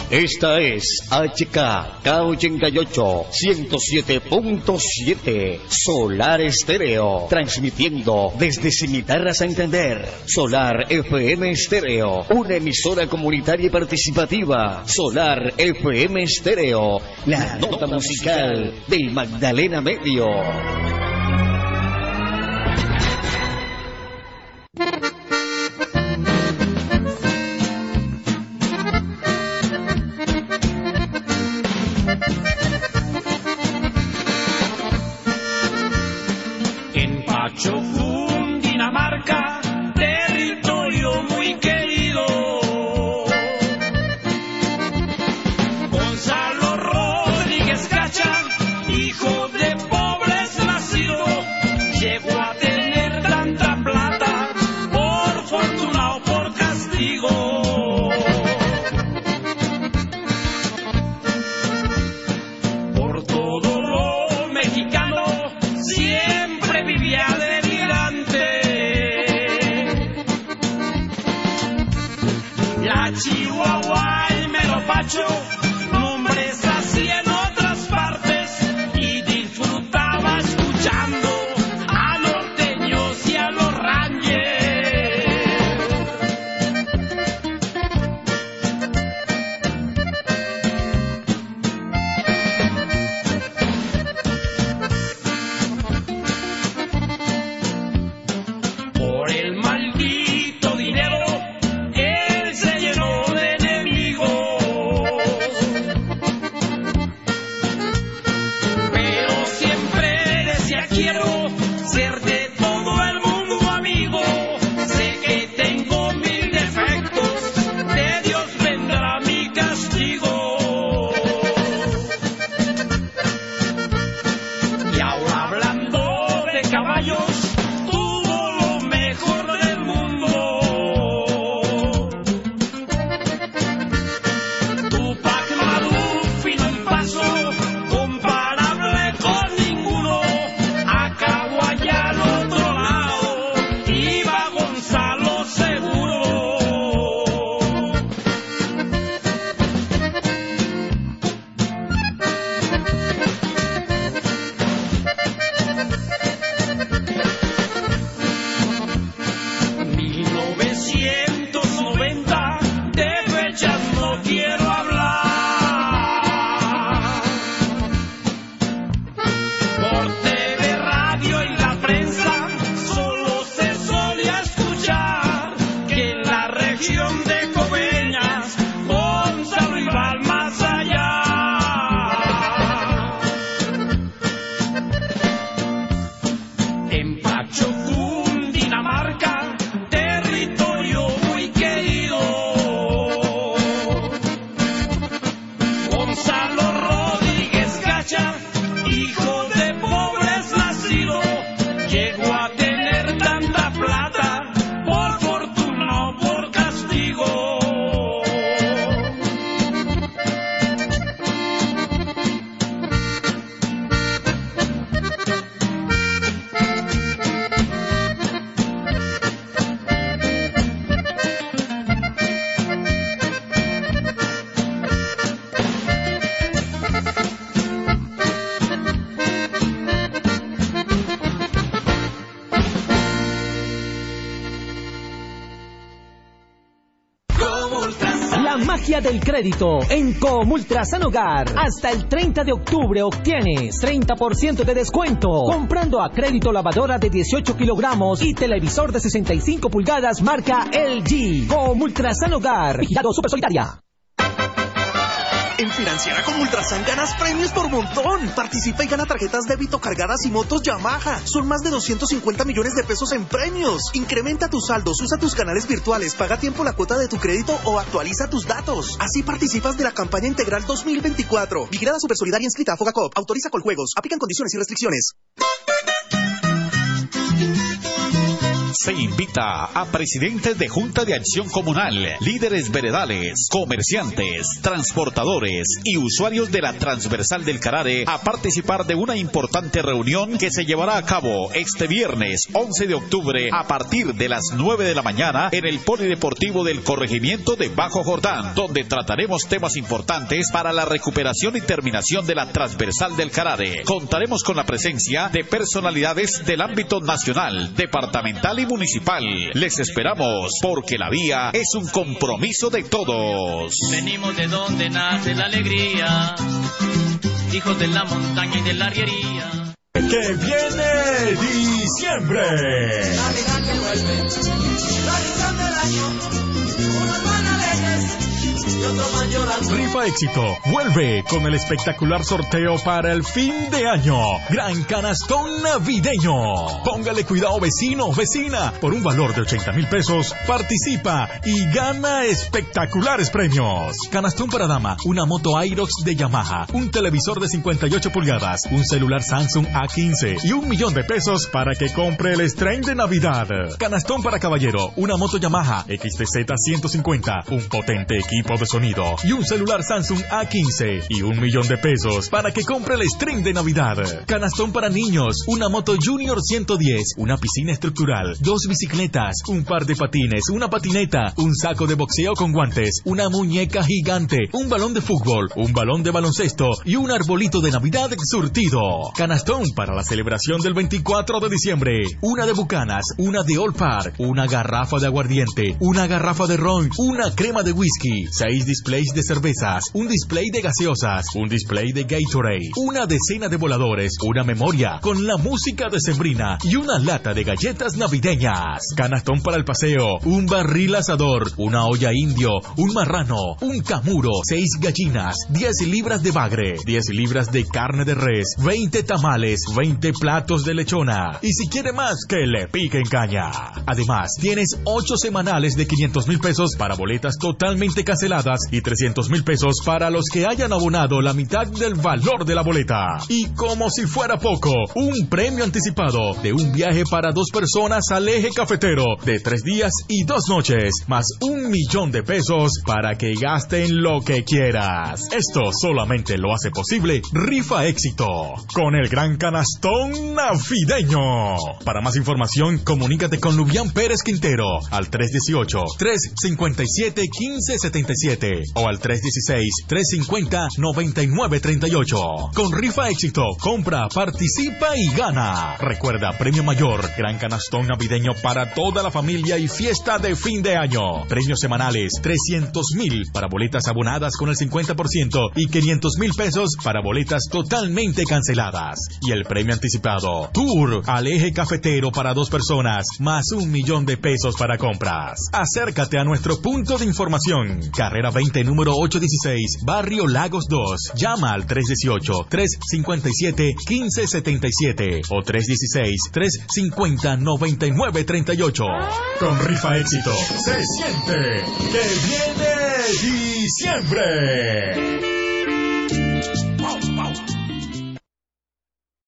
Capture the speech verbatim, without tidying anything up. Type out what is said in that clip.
Esta es H K K ochenta y ocho, ciento siete punto siete Solar Estéreo, transmitiendo desde Cimitarra Santander. Solar F M Estéreo, una emisora comunitaria y participativa. Solar F M Estéreo, la nota musical del Magdalena Medio. En Pacho, Cundinamarca, territorio muy querido, Gonzalo Rodríguez Cacha, hijo de pobres nacido, llegó a tener tanta plata por fortuna o por castigo. Por todo lo mexicano siempre vivía delirante. La Chihuahua, el Mero Pacho, nombres así en otras partes, y disfrutaba escuchando a norteños y a los rangers. Por el maldito dinero, él se llenó de enemigos. Pero siempre decía: quiero ser de todo el mundo amigo. Sé que tengo mil defectos, de Dios vendrá mi castigo. Y ahora, hablando de caballos, tuvo lo mejor del mundo. Tupac Amaru, fino en paso, comparable con ninguno. Acabó allá al otro lado, iba Gonzalo seguro. mil novecientos noventa, de fechas no quiero hablar. Por T V, radio y la prensa solo se solía escuchar que en la región de Coveñas Gonzalo iba al más allá. En Pacho, Cundinamarca, territorio muy querido, Gonzalo Rodríguez Cacha, hijo de pobres nacido, llegó a tener tanta plata por fortuna o por castigo. La magia del crédito en Comultrasan Hogar. Hasta el treinta de octubre obtienes treinta por ciento de descuento comprando a crédito lavadora de dieciocho kilogramos y televisor de sesenta y cinco pulgadas marca L G. Comultrasan Hogar. Vigilado Super Solidaria. En Financiera Comultrasan ganas premios por montón. Participa y gana tarjetas débito cargadas y motos Yamaha. Son más de doscientos cincuenta millones de pesos en premios. Incrementa tus saldos, usa tus canales virtuales, paga a tiempo la cuota de tu crédito o actualiza tus datos. Así participas de la campaña integral dos mil veinticuatro. Vigilada Super Solidaria inscrita a Fogacop. Autoriza Coljuegos. Aplican condiciones y restricciones. se invita a presidentes de Junta de Acción Comunal, líderes veredales, comerciantes, transportadores y usuarios de la Transversal del Carare a participar de una importante reunión que se llevará a cabo este viernes once de octubre a partir de las nueve de la mañana en el Polideportivo del Corregimiento de Bajo Jordán, donde trataremos temas importantes para la recuperación y terminación de la Transversal del Carare. Contaremos con la presencia de personalidades del ámbito nacional, departamental y municipal. Les esperamos porque la vía es un compromiso de todos. Venimos de donde nace la alegría, hijos de la montaña y de la arriería. Que viene diciembre. Navidad que vuelve, tradición del año, unos van alegres y otros van llorando. Rifa Éxito vuelve con el espectacular sorteo para el fin de año. Gran canastón navideño. Póngale cuidado, vecino o vecina. Por un valor de ochenta mil pesos, participa y gana espectaculares premios. Canastón para dama, una moto Aerox de Yamaha, un televisor de cincuenta y ocho pulgadas, un celular Samsung A quince y un millón de pesos para que compre el estreno de Navidad. Canastón para caballero, una moto Yamaha X T Z ciento cincuenta, un potente equipo de sonido y un celular Samsung A quince y un millón de pesos para que compre el string de Navidad. Canastón para niños, una moto Junior ciento diez, una piscina estructural, dos bicicletas, un par de patines, una patineta, un saco de boxeo con guantes, una muñeca gigante, un balón de fútbol, un balón de baloncesto y un arbolito de Navidad surtido. Canastón para la celebración del veinticuatro de diciembre, una de Bucanas, una de Old Park, una garrafa de aguardiente, una garrafa de ron, una crema de whisky, seis displays de cervezas, un display de gaseosas, un display de Gatorade, una decena de voladores, una memoria con la música decembrina y una lata de galletas navideñas. Canastón para el paseo, un barril asador, una olla indio, un marrano, un camuro, seis gallinas, diez libras de bagre, diez libras de carne de res, veinte tamales, veinte platos de lechona. Y si quiere más, que le pique en caña. Además, tienes ocho semanales de quinientos mil pesos para boletas totalmente canceladas y trescientos mil pesos para los que hayan abonado la mitad del valor de la boleta. Y como si fuera poco, un premio anticipado de un viaje para dos personas al Eje Cafetero de tres días y dos noches, más un millón de pesos para que gasten lo que quieras. Esto solamente lo hace posible Rifa Éxito con el gran canastón navideño. Para más información, comunícate con Lubián Pérez Quintero al tres uno ocho, tres cinco siete, uno cinco siete siete o al tres uno seis, tres cinco cero, nueve nueve tres ocho. Con Rifa Éxito, compra, participa y gana. Recuerda, premio mayor, gran canastón navideño para toda la familia y fiesta de fin de año. Premios semanales, trescientos mil para boletas abonadas con el cincuenta por ciento y quinientos mil pesos para boletas totalmente canceladas. Y el premio anticipado, tour al Eje Cafetero para dos personas, más un millón de pesos para compras. Acércate a nuestro punto de información, carrera veinte, número ochocientos dieciséis, Barrio Lagos dos. Llama al tres uno ocho, tres cinco siete, uno cinco siete siete o tres uno seis, tres cinco cero, nueve nueve tres ocho. Con Rifa Éxito se siente que viene diciembre.